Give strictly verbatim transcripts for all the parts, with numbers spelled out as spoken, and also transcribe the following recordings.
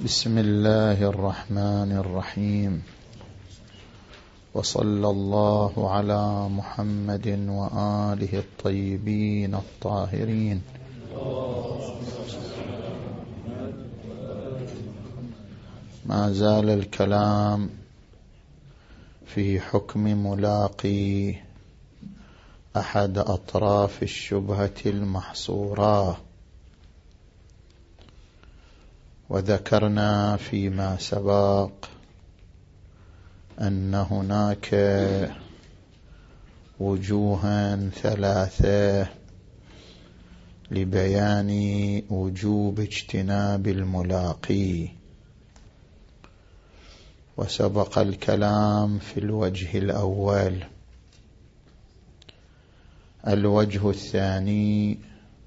بسم الله الرحمن الرحيم، وصلى الله على محمد وآله الطيبين الطاهرين. ما زال الكلام في حكم ملاقي أحد أطراف الشبهة المحصورة، وذكرنا فيما سبق أن هناك وجوها ثلاثة لبيان وجوب اجتناب الملاقي، وسبق الكلام في الوجه الأول. الوجه الثاني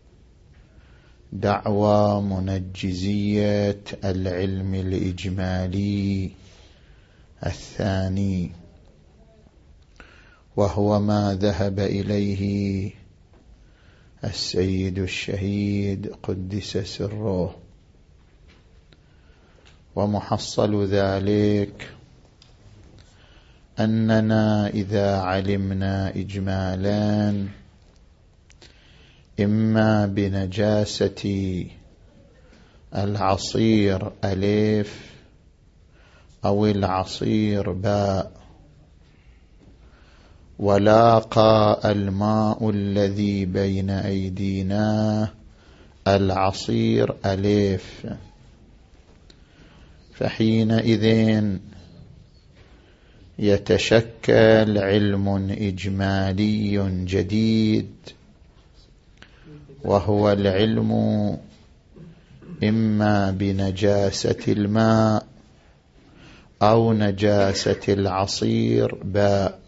دعوى منجزية العلم الإجمالي الثاني، وهو ما ذهب إليه السيد الشهيد قدس سره. ومحصل ذلك أننا إذا علمنا إجمالا إما بنجاسة العصير ألف أو العصير باء، ولاقى الماء الذي بين أيدينا العصير ألف، فحينئذ يتشكل علم إجمالي جديد، وهو العلم إما بنجاسة الماء أو نجاسة العصير باء،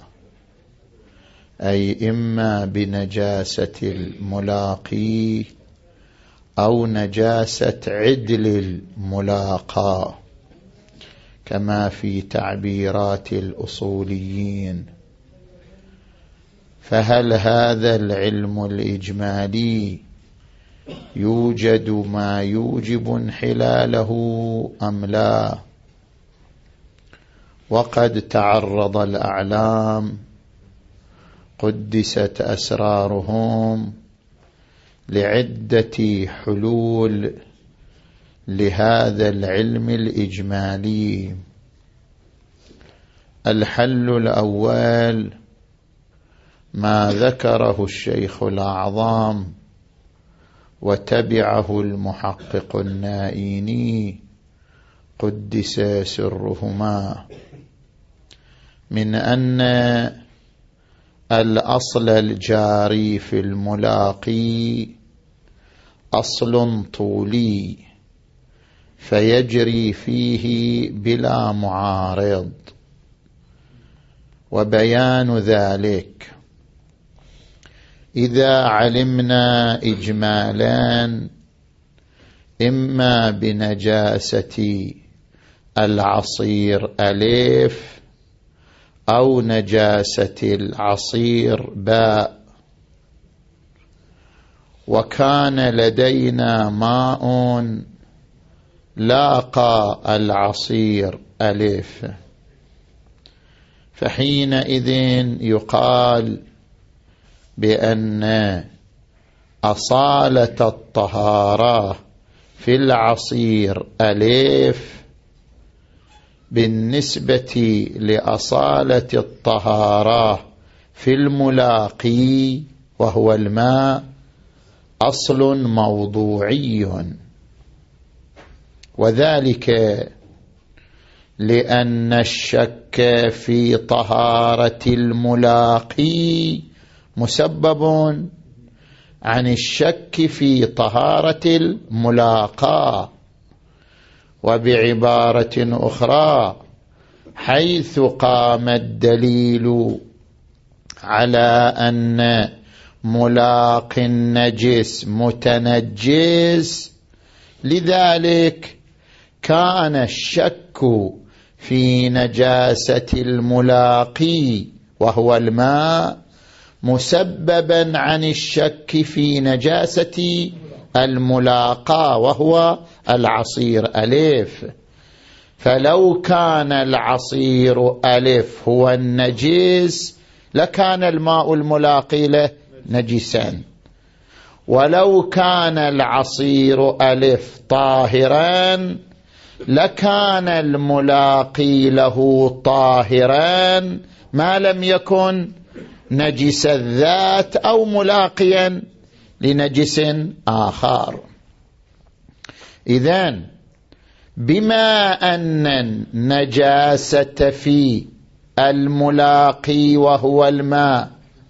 أي إما بنجاسة الملاقي أو نجاسة عدل الملاقى، كما في تعبيرات الأصوليين. فهل هذا العلم الإجمالي يوجد ما يوجب انحلاله أم لا؟ وقد تعرض الأعلام قدست أسرارهم لعدة حلول لهذا العلم الإجمالي. الحل الأول ما ذكره الشيخ الأعظم وتبعه المحقق النائيني قدس سرهما، من أن الأصل الجاري في الملاقي أصل طولي فيجري فيه بلا معارض، وبيان ذلك إذا علمنا إجمالا إما بنجاسة العصير ألف أو نجاسة العصير باء، وكان لدينا ماء لاقى العصير ألف، فحينئذ يقال بأن أصالة الطهارة في العصير ألف بالنسبة لأصالة الطهارة في الملاقي وهو الماء أصل موضوعي، وذلك لأن الشك في طهارة الملاقي مسبب عن الشك في طهارة الملاقى. وبعبارة أخرى، حيث قام الدليل على أن ملاق النجس متنجس، لذلك كان الشك في نجاسة الملاقي وهو الماء مسببا عن الشك في نجاسة الملاقى وهو العصير ألف. فلو كان العصير ألف هو النجس لكان الماء الملاقي له نجسا، ولو كان العصير ألف طاهرا لكان الملاقي له طاهرا ما لم يكن نجس الذات أو ملاقيا لنجس آخر. إذن بما أن النجاسة في الملاقي وهو الماء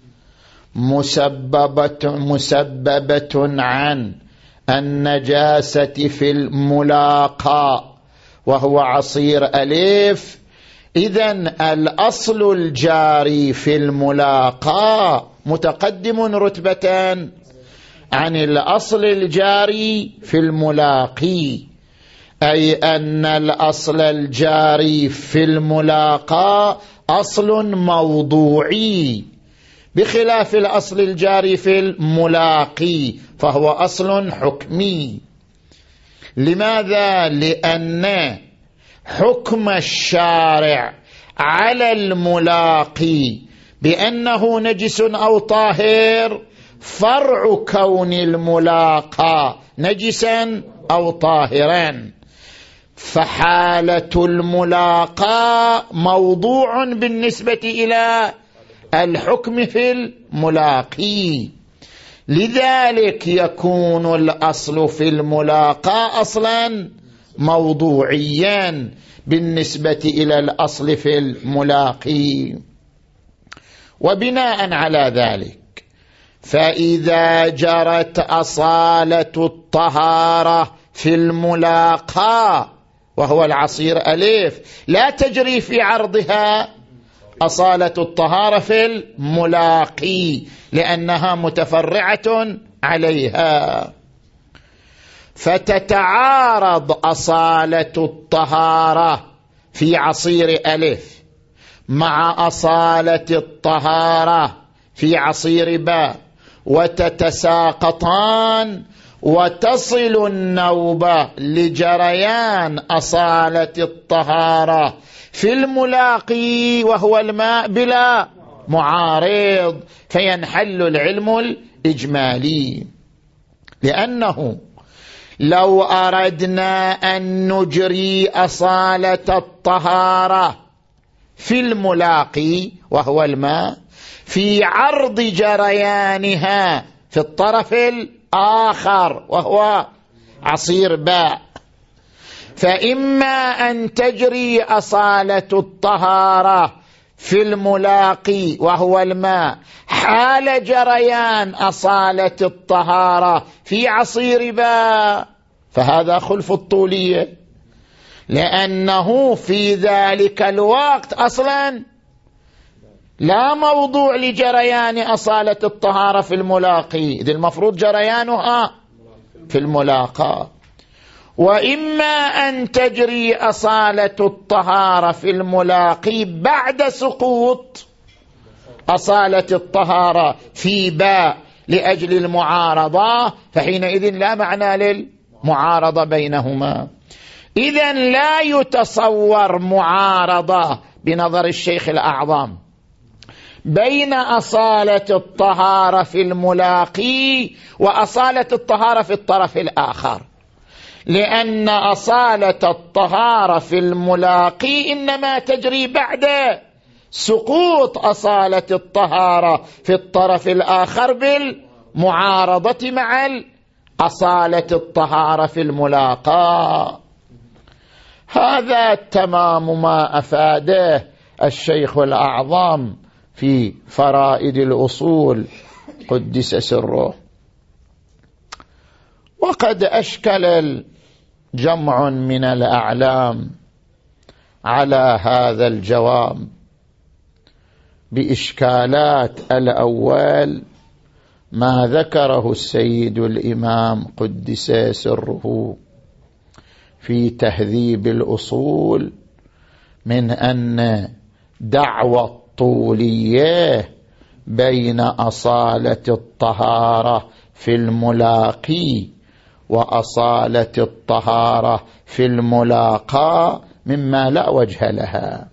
مسببة, مسببة عن النجاسة في الملاقى وهو عصير ألف، إذن الأصل الجاري في الملاقى متقدم رتبة عن الأصل الجاري في الملاقي، أي أن الأصل الجاري في الملاقى أصل موضوعي بخلاف الأصل الجاري في الملاقي فهو أصل حكمي. لماذا؟ لأن حكم الشارع على الملاقي بأنه نجس أو طاهر فرع كون الملاقى نجسا أو طاهرا، فحالة الملاقى موضوع بالنسبة إلى الحكم في الملاقي، لذلك يكون الأصل في الملاقى أصلا موضوعيا بالنسبة إلى الأصل في الملاقي. وبناء على ذلك فإذا جرت أصالة الطهارة في الملاقى وهو العصير ألف لا تجري في عرضها أصالة الطهارة في الملاقي لأنها متفرعة عليها، فتتعارض أصالة الطهارة في عصير ألف مع أصالة الطهارة في عصير باء وتتساقطان وتصل النوبة لجريان أصالة الطهارة في الملاقي وهو الماء بلا معارض، فينحل العلم الإجمالي. لأنه لو أردنا أن نجري أصالة الطهارة في الملاقي وهو الماء في عرض جريانها في الطرف الآخر وهو عصير باء، فإما أن تجري أصالة الطهارة في الملاقي وهو الماء حال جريان أصالة الطهارة في عصير باء، فهذا خلف الطولية، لأنه في ذلك الوقت أصلا لا موضوع لجريان أصالة الطهارة في الملاقي، إذ المفروض جريانها في الملاقى. وإما أن تجري أصالة الطهارة في الملاقي بعد سقوط أصالة الطهارة في باء لأجل المعارضة، فحينئذ لا معنى للمعارضة بينهما. إذن لا يتصور معارضة بنظر الشيخ الأعظم بين أصالة الطهارة في الملاقي وأصالة الطهارة في الطرف الآخر، لأن أصالة الطهارة في الملاقي إنما تجري بعد سقوط أصالة الطهارة في الطرف الآخر بالمعارضة مع أصالة الطهارة في الملاقى. هذا تمام ما أفاده الشيخ الأعظم في فرائد الأصول قدس سره. وقد أشكل جمع من الأعلام على هذا الجواب بإشكالات. الأول ما ذكره السيد الإمام قدس سره في تهذيب الأصول من أن دعوى الطولية بين أصالة الطهارة في الملاقي وأصالة الطهارة في الملاقى مما لا وجه لها.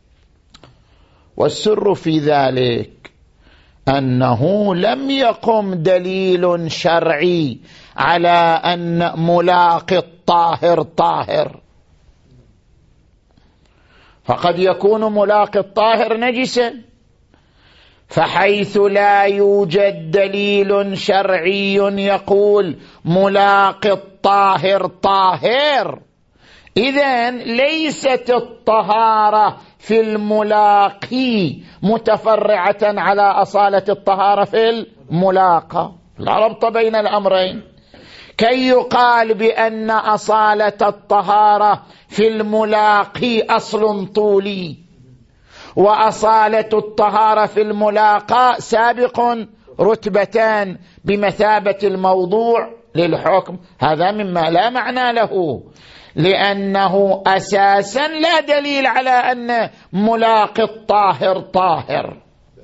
والسر في ذلك أنه لم يقم دليل شرعي على أن ملاقي الطاهر طاهر، فقد يكون ملاقي الطاهر نجسا، فحيث لا يوجد دليل شرعي يقول ملاقي الطاهر طاهر، إذن ليست الطهارة في الملاقي متفرعة على أصالة الطهارة في الملاقى. لا ربط بين الأمرين، كي يقال بأن أصالة الطهارة في الملاقي أصل طولي وأصالة الطهارة في الملاقى سابق رتبتان بمثابة الموضوع للحكم، هذا مما لا معنى له، لأنه أساسا لا دليل على أن ملاقي الطاهر طاهر.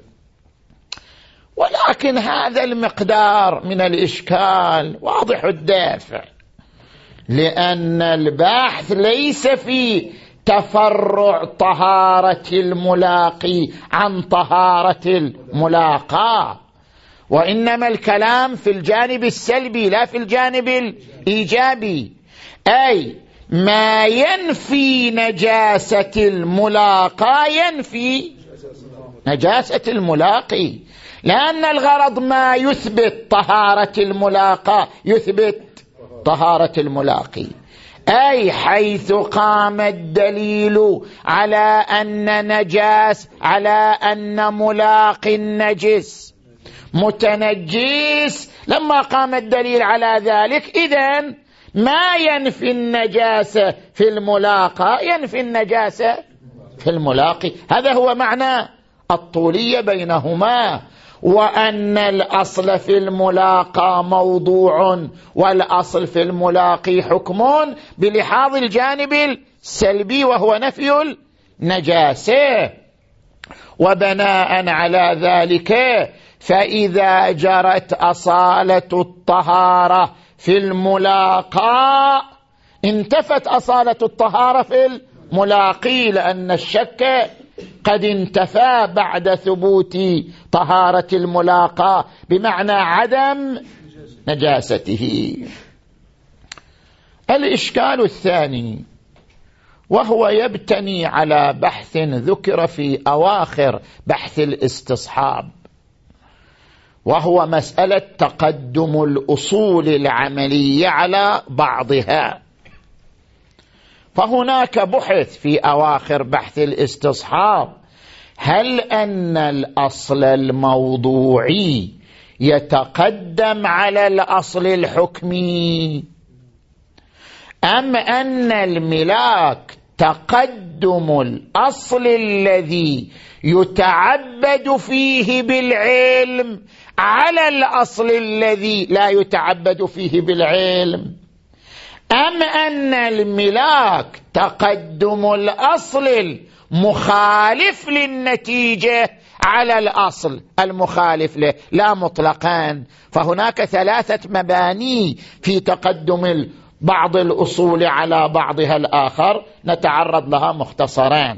ولكن هذا المقدار من الإشكال واضح الدافع، لأن البحث ليس في تفرع طهارة الملاقي عن طهارة الملاقى، وإنما الكلام في الجانب السلبي لا في الجانب الإيجابي، أي ما ينفي نجاسة الملاقى ينفي نجاسة الملاقي، لأن الغرض ما يثبت طهارة الملاقى يثبت طهارة الملاقي. أي حيث قام الدليل على أن نجاس على أن ملاقي النجس متنجس، لما قام الدليل على ذلك إذن ما ينفي النجاسة في الملاقى ينفي النجاسة في الملاقي. هذا هو معنى الطولية بينهما، وأن الأصل في الملاقى موضوع والأصل في الملاقي حكم بلحاظ الجانب السلبي وهو نفي النجاسة. وبناء على ذلك فإذا جرت أصالة الطهارة في الملاقى انتفت أصالة الطهارة في الملاقي، لأن الشك قد انتفى بعد ثبوت طهارة الملاقى بمعنى عدم نجاسته. الإشكال الثاني وهو يبتني على بحث ذكر في أواخر بحث الاستصحاب، وهو مسألة تقدم الأصول العملية على بعضها. فهناك بحث في أواخر بحث الاستصحاب هل أن الأصل الموضوعي يتقدم على الأصل الحكمي، أم أن الملاك تقدم الأصل الذي يتعبد فيه بالعلم على الأصل الذي لا يتعبد فيه بالعلم، أم أن الملاك تقدم الأصل المخالف للنتيجة على الأصل المخالف له لا مطلقان. فهناك ثلاثة مباني في تقدم بعض الأصول على بعضها الآخر نتعرض لها مختصران.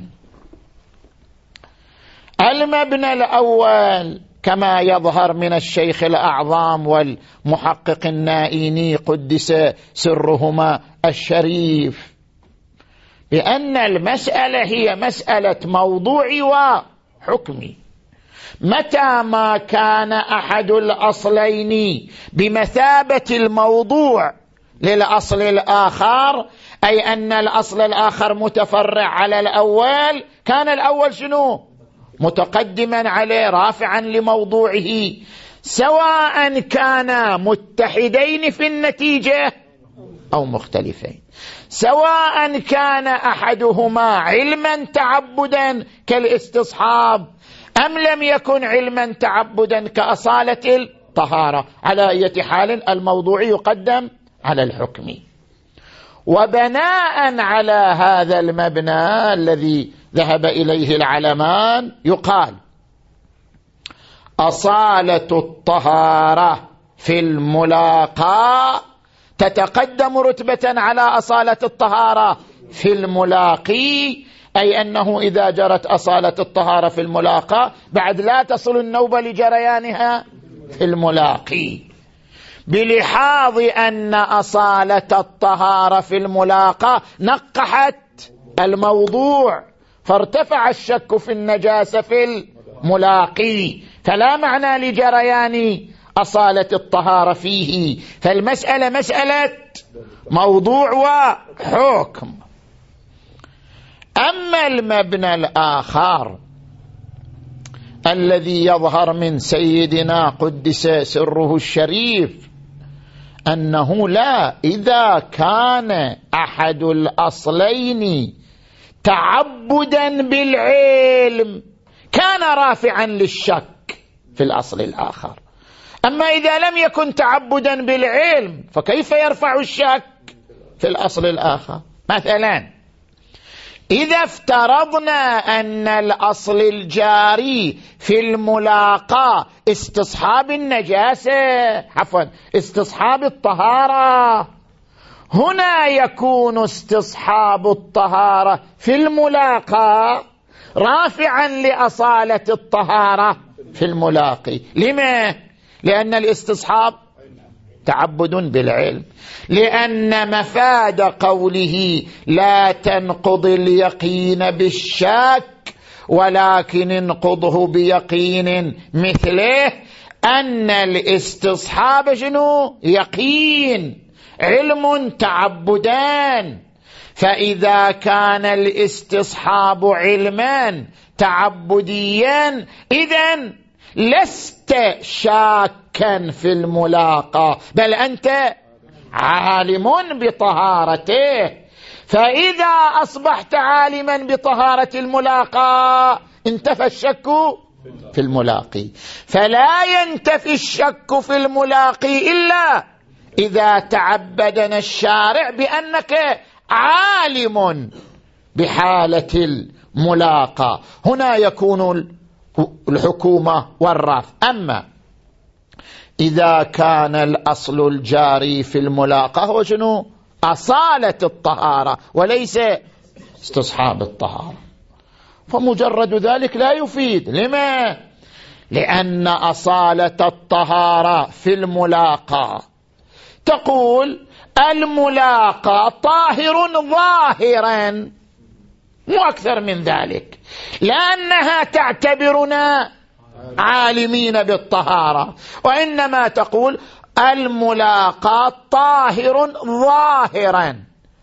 المبنى الأول كما يظهر من الشيخ الأعظم والمحقق النائيني قدس سرهما الشريف، بأن المسألة هي مسألة موضوعي وحكمي. متى ما كان أحد الأصلين بمثابة الموضوع للأصل الآخر، أي أن الأصل الآخر متفرع على الأول، كان الأول شنو؟ متقدما عليه رافعا لموضوعه، سواء كانا متحدين في النتيجة أو مختلفين، سواء كان أحدهما علما تعبدا كالاستصحاب أم لم يكن علما تعبدا كأصالة الطهارة. على أي حال الموضوع يقدم على الحكم. وبناء على هذا المبنى الذي ذهب إليه العلمان يقال أصالة الطهارة في الملاقى تتقدم رتبة على أصالة الطهارة في الملاقي، أي أنه إذا جرت أصالة الطهارة في الملاقاة بعد لا تصل النوبة لجريانها في الملاقي، بلحاظ أن أصالة الطهارة في الملاقاة نقحت الموضوع فارتفع الشك في النجاسة في الملاقي، فلا معنى لجريان أصالة الطهارة فيه، فالمسألة مسألة موضوع وحكم. أما المبنى الآخر الذي يظهر من سيدنا قدس سره الشريف أنه لا، إذا كان أحد الأصلين تعبدا بالعلم كان رافعا للشك في الأصل الآخر، أما إذا لم يكن تعبدا بالعلم فكيف يرفع الشك في الأصل الآخر؟ مثلا إذا افترضنا أن الأصل الجاري في الملاقاة استصحاب النجاسة، عفوا استصحاب الطهارة، هنا يكون استصحاب الطهارة في الملاقاة رافعا لأصالة الطهارة في الملاقي. لما؟ لأن الاستصحاب تعبد بالعلم، لأن مفاد قوله لا تنقض اليقين بالشك ولكن انقضه بيقين مثله، أن الاستصحاب شنو؟ يقين، علم تعبدان، فإذا كان الاستصحاب علما تعبديا إذن لست شاكا في الملاقاة بل أنت عالم بطهارته، فإذا أصبحت عالما بطهارة الملاقاة انتفى الشك في الملاقي، فلا ينتفي الشك في الملاقي إلا إذا تعبدنا الشارع بأنك عالم بحالة الملاقاة، هنا يكون الحكومة والرفع. أما إذا كان الأصل الجاري في الملاقاة هو شنو؟ أصالة الطهارة وليس استصحاب الطهارة، فمجرد ذلك لا يفيد. لما؟ لأن أصالة الطهارة في الملاقاة تقول الملاقاة طاهر ظاهرا، مو أكثر من ذلك، لأنها تعتبرنا عالمين بالطهارة، وإنما تقول الملاقاة طاهر ظاهرا،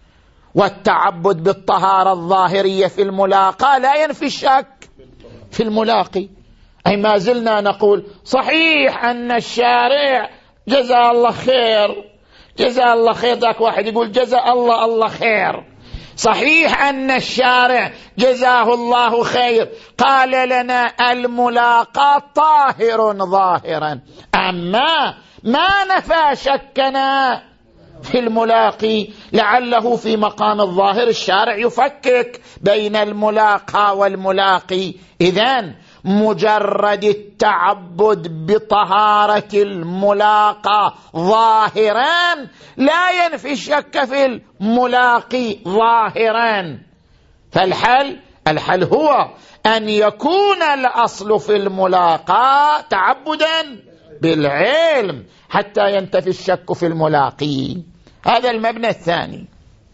والتعبد بالطهارة الظاهرية في الملاقاة لا ينفي الشك في الملاقي. أي ما زلنا نقول صحيح أن الشارع جزا الله خير، جزا الله خير، ذاك واحد يقول جزا الله الله خير، صحيح أن الشارع جزاه الله خير قال لنا الملاقاة طاهر ظاهرا، أما ما نفى شكنا في الملاقي، لعله في مقام الظاهر الشارع يفكك بين الملاقى والملاقي. إذن مجرد التعبد بطهارة الملاقى ظاهرا لا ينفي الشك في الملاقي ظاهرا، فالحل الحل هو أن يكون الأصل في الملاقى تعبدا بالعلم حتى ينتفي الشك في الملاقي. هذا المبنى الثاني.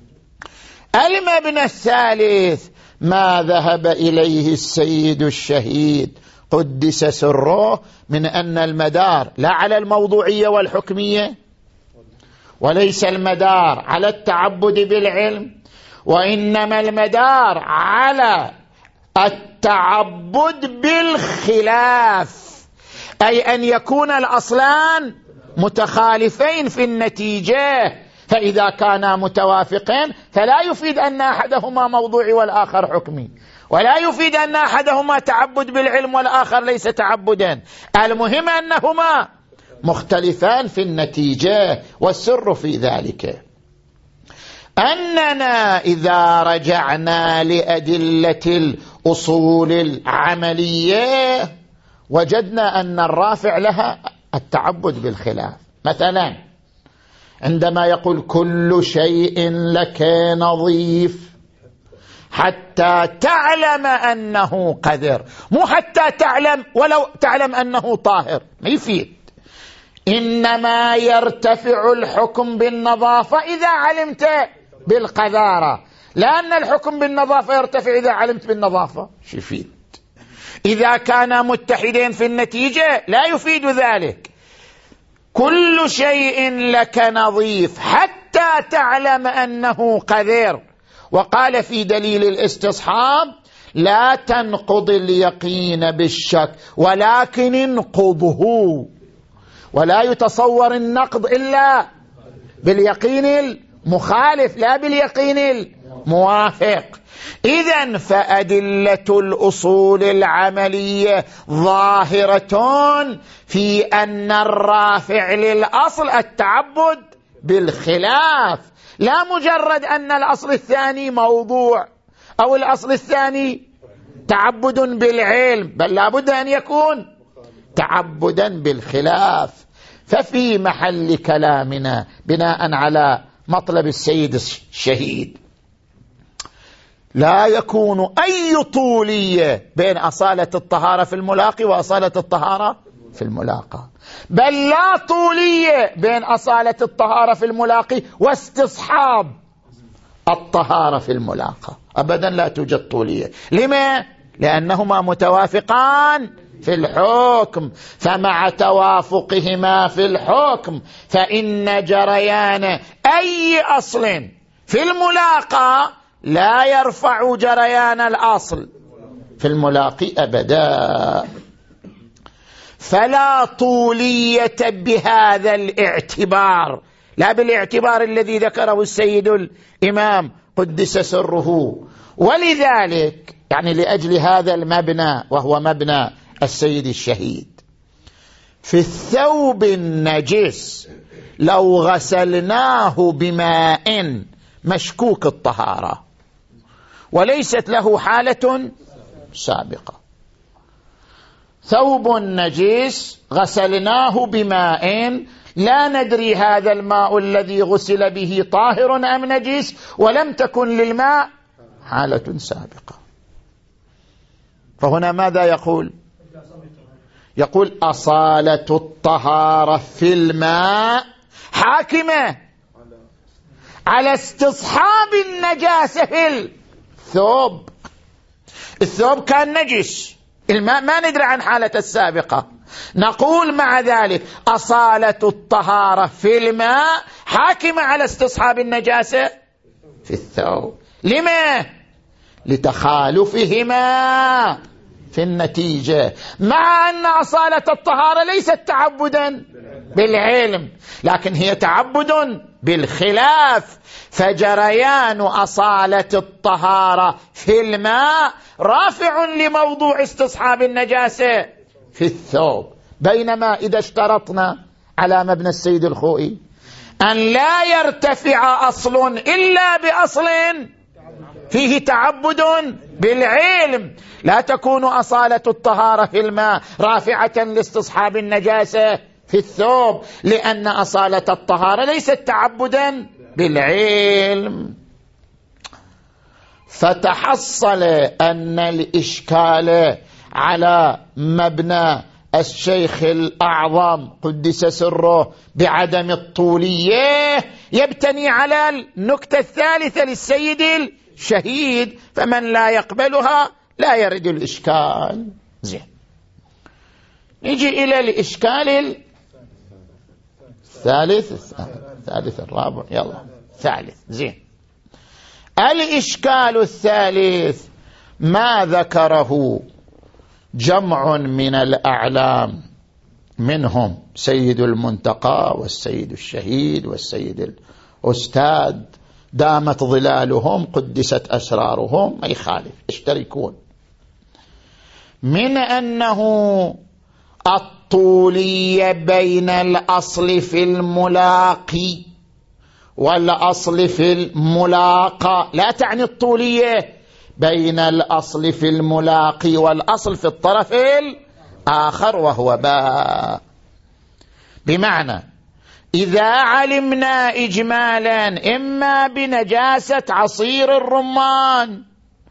المبنى الثالث ما ذهب إليه السيد الشهيد قدس سره من أن المدار لا على الموضوعية والحكمية، وليس المدار على التعبد بالعلم، وإنما المدار على التعبد بالخلاف، أي أن يكون الأصلان متخالفين في النتيجة، فإذا كانا متوافقين فلا يفيد أن أحدهما موضوعي والآخر حكمي، ولا يفيد أن أحدهما تعبد بالعلم والآخر ليس تعبدا، المهم أنهما مختلفان في النتيجة. والسر في ذلك أننا إذا رجعنا لأدلة الأصول العملية وجدنا أن الرافع لها التعبد بالخلاف. مثلا عندما يقول كل شيء لك نظيف، حتى تعلم أنه قذر، مو حتى تعلم ولو تعلم أنه طاهر، ما يفيد. إنما يرتفع الحكم بالنظافة إذا علمت بالقذارة، لأن الحكم بالنظافة يرتفع إذا علمت بالنظافة. شو يفيد؟ إذا كانا متحدين في النتيجة لا يفيد ذلك. كل شيء لك نظيف حتى تعلم أنه قذر. وقال في دليل الاستصحاب: لا تنقض اليقين بالشك ولكن انقضه. ولا يتصور النقض إلا باليقين المخالف لا باليقين الموافق. إذن فأدلة الأصول العملية ظاهرة في أن الرافع للأصل التعبد بالخلاف، لا مجرد أن الأصل الثاني موضوع أو الأصل الثاني تعبد بالعلم، بل لابد أن يكون تعبدا بالخلاف. ففي محل كلامنا بناء على مطلب السيد الشهيد لا يكون أي طولية بين أصالة الطهارة في الملاقي وأصالة الطهارة في الملاقى، بل لا طولية بين أصالة الطهارة في الملاقي واستصحاب الطهارة في الملاقى، أبدا لا توجد طولية. لما؟ لأنهما متوافقان في الحكم، فمع توافقهما في الحكم فإن جريان أي أصل في الملاقى لا يرفع جريان الأصل في الملاقي أبدا. فلا طولية بهذا الاعتبار، لا بالاعتبار الذي ذكره السيد الإمام قدس سره. ولذلك يعني لأجل هذا المبنى وهو مبنى السيد الشهيد، في الثوب النجس لو غسلناه بماء مشكوك الطهارة وليست له حالة سابقة، ثوب نجس غسلناه بماء لا ندري هذا الماء الذي غسل به طاهر أم نجس، ولم تكن للماء حالة سابقة، فهنا ماذا يقول؟ يقول أصالة الطهارة في الماء حاكمة على استصحاب النجاسة في الثوب. الثوب كان نجس، الماء ما ندري عن حالة السابقة، نقول مع ذلك أصالة الطهارة في الماء حاكمة على استصحاب النجاسة في الثوب. لما؟ لتخالفهما في النتيجة، مع أن أصالة الطهارة ليست تعبدا بالعلم لكن هي تعبد بالخلاف، فجريان أصالة الطهارة في الماء رافع لموضوع استصحاب النجاسة في الثوب. بينما إذا اشترطنا على مبنى السيد الخوئي أن لا يرتفع أصل إلا بأصل فيه تعبد بالعلم، لا تكون أصالة الطهارة في الماء رافعة لاستصحاب النجاسة في الثوب، لأن أصالة الطهارة ليست تعبدا بالعلم. فتحصل أن الإشكال على مبنى الشيخ الأعظم قدس سره بعدم الطولية يبتني على النكتة الثالثة للسيد الشهيد، فمن لا يقبلها لا يرد الإشكال. زين، نجي إلى الإشكال الثالث الثالث الرابع يلا ثالث. زين، الإشكال الثالث ما ذكره جمع من الأعلام منهم سيد المنتقى والسيد الشهيد والسيد الأستاذ دامت ظلالهم قدست أسرارهم، ما يخالف يشتركون، من أنه الطولية بين الأصل في الملاقي والأصل في الملاقى لا تعني الطولية بين الأصل في الملاقي والأصل في الطرف الآخر وهو باء. بمعنى إذا علمنا إجمالا إما بنجاسة عصير الرمان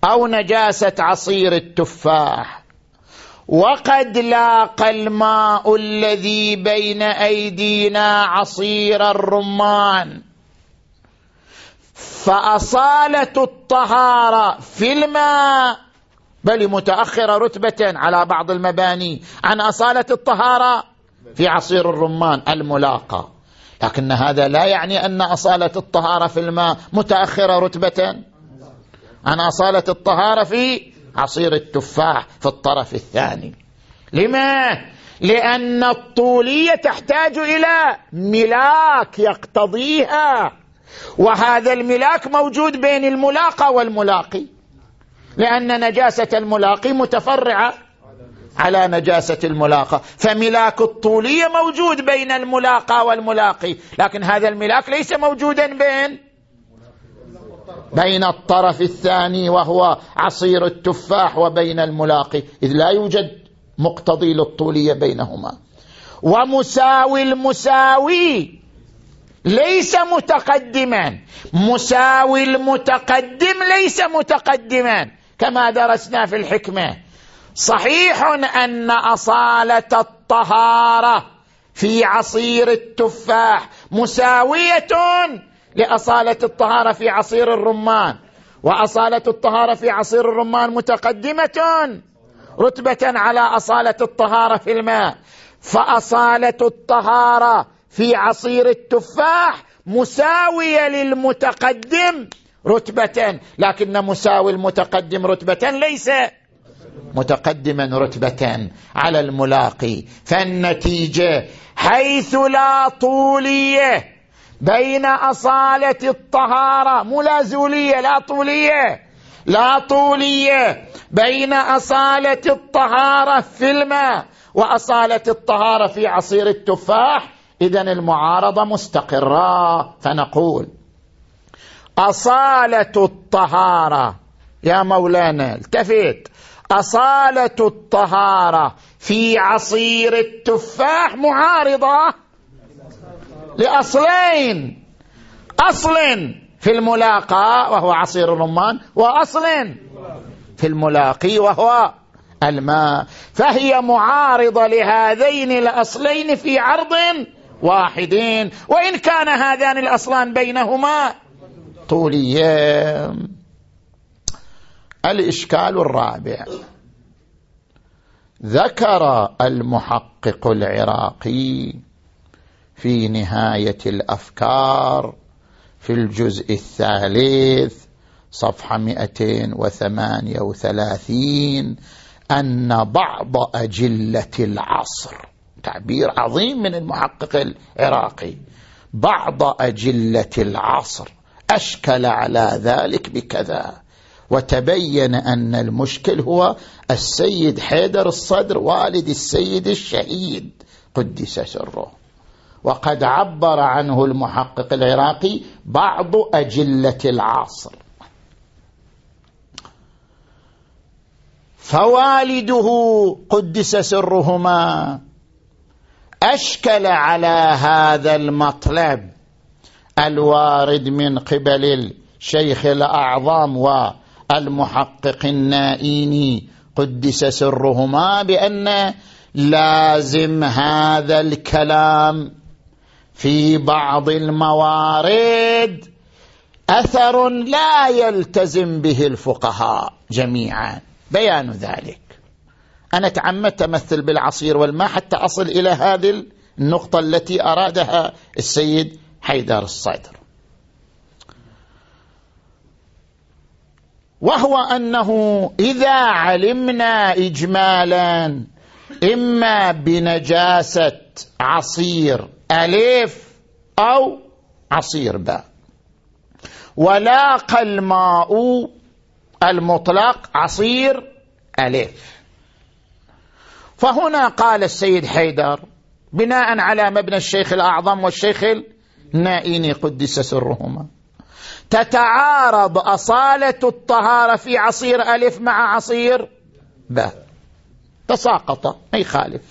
أو نجاسة عصير التفاح، وقد لاقى الماء الذي بين أيدينا عصير الرمان، فأصالة الطهارة في الماء بل متأخرة رتبة على بعض المباني عن أصالة الطهارة في عصير الرمان الملاقى، لكن هذا لا يعني أن أصالة الطهارة في الماء متأخرة رتبة عن أصالة الطهارة في عصير التفاح في الطرف الثاني. لما؟ لأن الطولية تحتاج إلى ملاك يقتضيها، وهذا الملاك موجود بين الملاقى والملاقي، لأن نجاسة الملاقي متفرعة على نجاسة الملاقى، فملاك الطولية موجود بين الملاقى والملاقي، لكن هذا الملاك ليس موجودا بين بين الطرف الثاني وهو عصير التفاح وبين الملاقي، إذ لا يوجد مقتضي للطولية بينهما. ومساوي المساوي ليس متقدما، مساوي المتقدم ليس متقدما، كما درسنا في الحكمة. صحيح أن أصالة الطهارة في عصير التفاح مساوية لأصالة الطهارة في عصير الرمان، وأصالة الطهارة في عصير الرمان متقدمة رتبة على أصالة الطهارة في الماء، فأصالة الطهارة في عصير التفاح مساوية للمتقدم رتبة، لكن مساوي المتقدم رتبة ليس متقدما رتبة على الملاقي. فالنتيجة حيث لا طولية بين أصالة الطهارة، مو لا زولية، لا طولية، لا طولية بين أصالة الطهارة في الماء وأصالة الطهارة في عصير التفاح، إذن المعارضة مستقرة. فنقول أصالة الطهارة، يا مولانا التفت، أصالة الطهارة في عصير التفاح معارضة لأصلين، أصل في الملاقى وهو عصير الرمان، وأصل في الملاقي وهو الماء، فهي معارضة لهذين الأصلين في عرض واحدين، وإن كان هذان الأصلان بينهما طوليين. الإشكال الرابع، ذكر المحقق العراقي في نهاية الأفكار في الجزء الثالث صفحة مئتين وثمانية وثلاثين أن بعض أجلة العصر، تعبير عظيم من المحقق العراقي، بعض أجلة العصر أشكل على ذلك بكذا، وتبين أن المشكل هو السيد حيدر الصدر والد السيد الشهيد قدس سره، وقد عبر عنه المحقق العراقي بعض أجلة العصر. فوالده قدس سرهما أشكل على هذا المطلب الوارد من قبل الشيخ الأعظم والمحقق النائيني قدس سرهما بأن لازم هذا الكلام في بعض الموارد أثر لا يلتزم به الفقهاء جميعا. بيان ذلك، أنا تعمدت أمثل بالعصير والماء حتى أصل إلى هذه النقطة التي أرادها السيد حيدر الصدر، وهو أنه إذا علمنا إجمالا إما بنجاسة عصير ألف أو عصير باء، ولاقى الماء المطلق عصير ألف، فهنا قال السيد حيدر بناء على مبنى الشيخ الأعظم والشيخ النائيني قدس سرهما، تتعارض أصالة الطهارة في عصير ألف مع عصير باء، تساقط ما يخالف.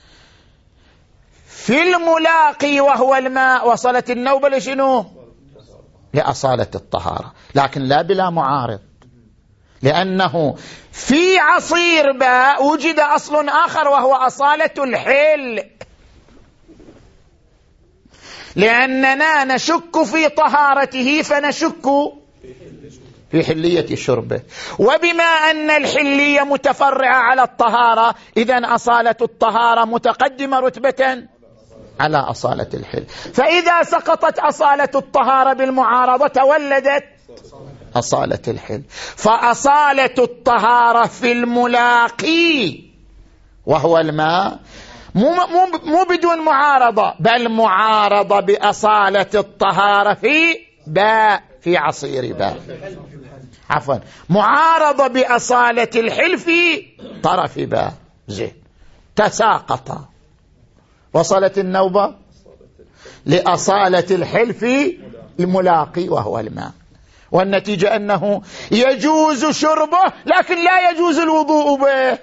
في الملاقي وهو الماء وصلت النوبة لشنو؟ لأصالة الطهارة، لكن لا بلا معارض، لأنه في عصير باء وجد أصل آخر وهو أصالة الحل، لأننا نشك في طهارته فنشك في حلية شربه، وبما أن الحلية متفرعة على الطهارة إذن أصالة الطهارة متقدمة رتبة على أصالة الحل. فإذا سقطت أصالة الطهارة بالمعارضة تولدت أصالة الحل. فأصالة الطهارة في الملاقي وهو الماء مو, مو, مو بدون معارضة، بل معارضة بأصالة الطهارة في باء، في عصير باء، عفوا معارضة بأصالة الحل في طرف باء. زين، تساقط، وصلت النوبة لأصالة الحل في الملاقي وهو الماء، والنتيجة أنه يجوز شربه لكن لا يجوز الوضوء به.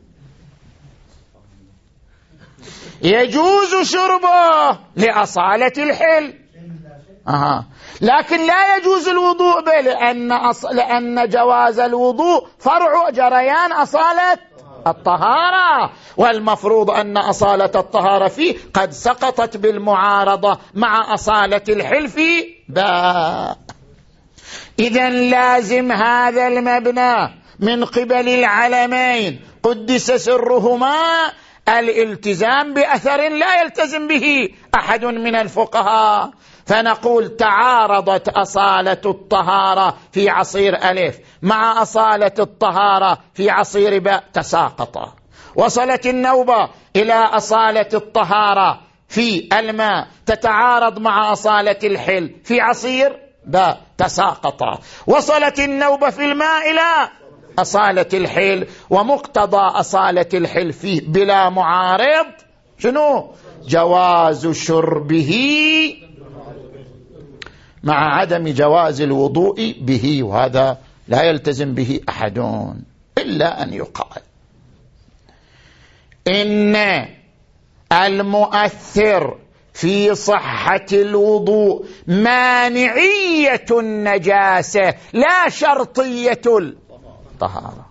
يجوز شربه لأصالة الحل أها. لكن لا يجوز الوضوء به لأن, أص... لأن جواز الوضوء فرع جريان أصالة الطهارة، والمفروض أن أصالة الطهارة فيه قد سقطت بالمعارضة مع أصالة الحلف باء. إذن لازم هذا المبنى من قبل العلمين قدس سرهما الالتزام بأثر لا يلتزم به أحد من الفقهاء، فنقول تعارضت أصالة الطهارة في عصير ألف مع أصالة الطهارة في عصير باء تساقطا. وصلت النوبة إلى أصالة الطهارة في الماء تتعارض مع أصالة الحل في عصير باء تساقطا. وصلت النوبة في الماء إلى أصالة الحل، ومقتضى أصالة الحل فيه بلا معارض شنو؟ جواز شربه مع عدم جواز الوضوء به، وهذا لا يلتزم به أحد إلا أن يقال إن المؤثر في صحة الوضوء مانعية النجاسة لا شرطية الطهارة.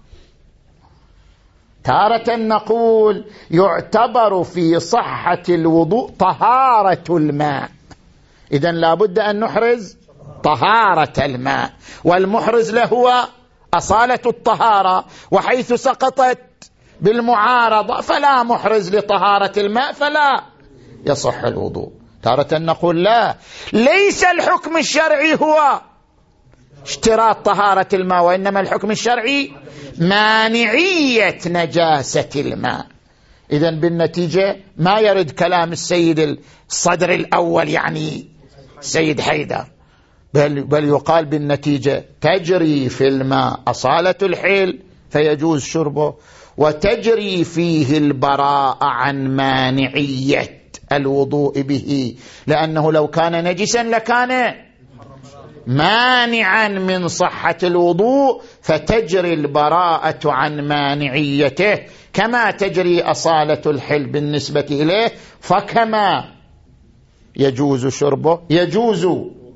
تارة نقول يعتبر في صحة الوضوء طهارة الماء، إذن لابد أن نحرز طهارة الماء، والمحرز له هو أصالة الطهارة، وحيث سقطت بالمعارضة فلا محرز لطهارة الماء فلا يصح الوضوء. تارة نقول لا، ليس الحكم الشرعي هو اشتراط طهارة الماء، وإنما الحكم الشرعي مانعية نجاسة الماء. إذن بالنتيجة ما يرد كلام السيد الصدر الأول يعني السيد حيدر، بل, بل يقال بالنتيجة تجري في الماء أصالة الحل فيجوز شربه، وتجري فيه البراءة عن مانعية الوضوء به، لأنه لو كان نجسا لكان مانعا من صحة الوضوء، فتجري البراءة عن مانعيته كما تجري أصالة الحل بالنسبة إليه، فكما يجوز شربه يجوز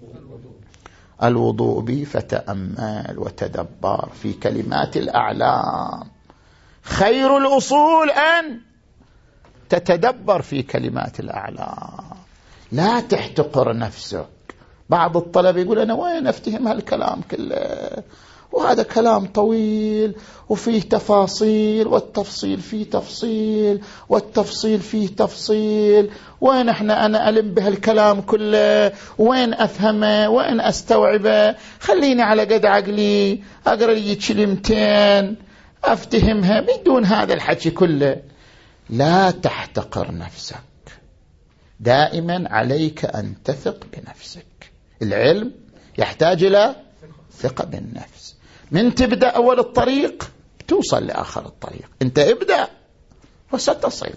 الوضوء به. فتأمل وتدبر في كلمات الأعلام. خير الأصول أن تتدبر في كلمات الأعلام، لا تحتقر نفسك. بعض الطلبة يقول أنا وين أفتهم هالكلام كله، وهذا كلام طويل وفيه تفاصيل، والتفصيل فيه تفصيل والتفصيل فيه تفصيل، وين احنا أنا ألم بهالكلام كله، وين أفهمه، وين أستوعبه؟ خليني على قد عقلي أقرأ لي كلمتين أفتهمها بدون هذا الحكي كله. لا تحتقر نفسك، دائما عليك أن تثق بنفسك. العلم يحتاج إلى ثقة بالنفس. من تبدأ أول الطريق توصل لآخر الطريق، أنت ابدأ وستصل.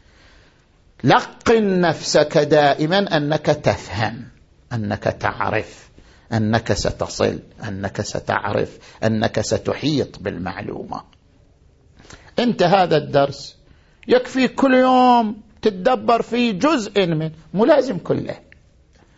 لقن نفسك دائما أنك تفهم، أنك تعرف، أنك ستصل، أنك ستعرف، أنك ستحيط بالمعلومة. أنت هذا الدرس يكفي كل يوم تتدبر في جزء من، مو لازم كله،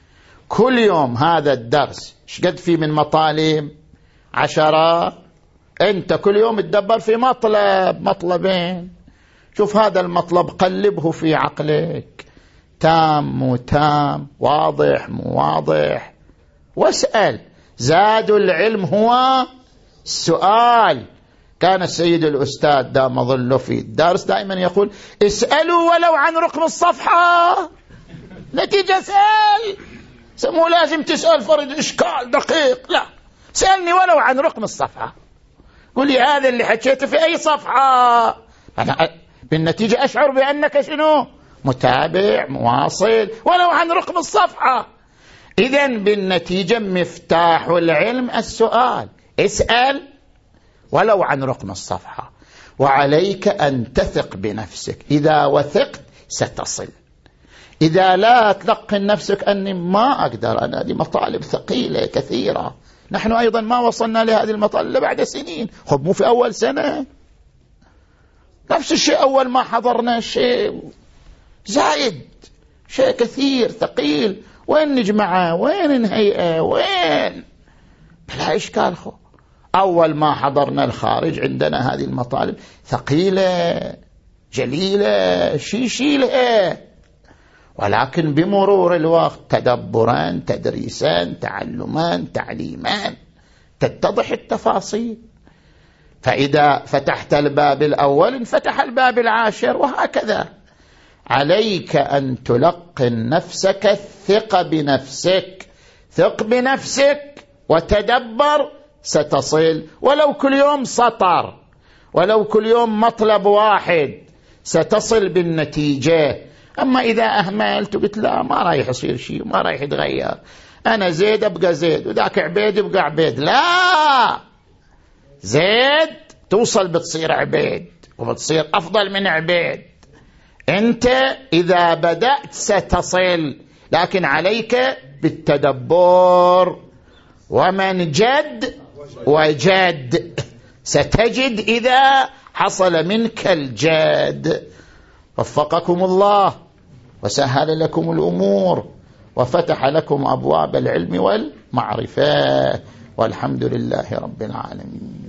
كل يوم هذا الدرس شقد فيه من مطالب؟ عشرة أنت كل يوم تدبر في مطلب مطلبين، شوف هذا المطلب قلبه في عقلك، تام مو تام، واضح مو واضح، واسأل. زاد العلم هو السؤال. كان السيد الأستاذ دام ظله في الدرس دائما يقول اسألوا ولو عن رقم الصفحة. نتيجة سأل، مو لازم تسأل فرد إشكال دقيق، لا، سألني ولو عن رقم الصفحة، قل لي هذا اللي حكيته في أي صفحة، أنا بالنتيجة أشعر بأنك شنو؟ متابع مواصل ولو عن رقم الصفحة. إذن بالنتيجة مفتاح العلم السؤال، اسأل ولو عن رقم الصفحة. وعليك أن تثق بنفسك، إذا وثقت ستصل. إذا لا تلقن نفسك أني ما أقدر، أنا هذه مطالب ثقيلة كثيرة، نحن أيضا ما وصلنا لهذه المطالب بعد سنين، خب مو في أول سنة نفس الشيء، أول ما حضرنا شيء زايد، شيء كثير ثقيل، وين نجمعه، وين نهيئه، وين، بلا إشكال. خو أول ما حضرنا الخارج عندنا هذه المطالب ثقيلة جليلة شي شيلها، ولكن بمرور الوقت تدبرا تدريسا تعلما تعليما تتضح التفاصيل. فإذا فتحت الباب الأول انفتح الباب العاشر، وهكذا. عليك أن تلقن نفسك الثقة بنفسك، ثق بنفسك وتدبر ستصل، ولو كل يوم سطر، ولو كل يوم مطلب واحد، ستصل بالنتيجة. أما إذا أهملت وقلت لا ما رايح يصير شيء، ما رايح يتغير، أنا زيد أبقى زيد وذاك عبيد يبقى عبيد، لا، زيد توصل بتصير عبيد وبتصير أفضل من عبيد. أنت إذا بدأت ستصل، لكن عليك بالتدبر، ومن جد وجد ستجد إذا حصل منك الجد. وفقكم الله وسهل لكم الأمور وفتح لكم أبواب العلم والمعرفة، والحمد لله رب العالمين.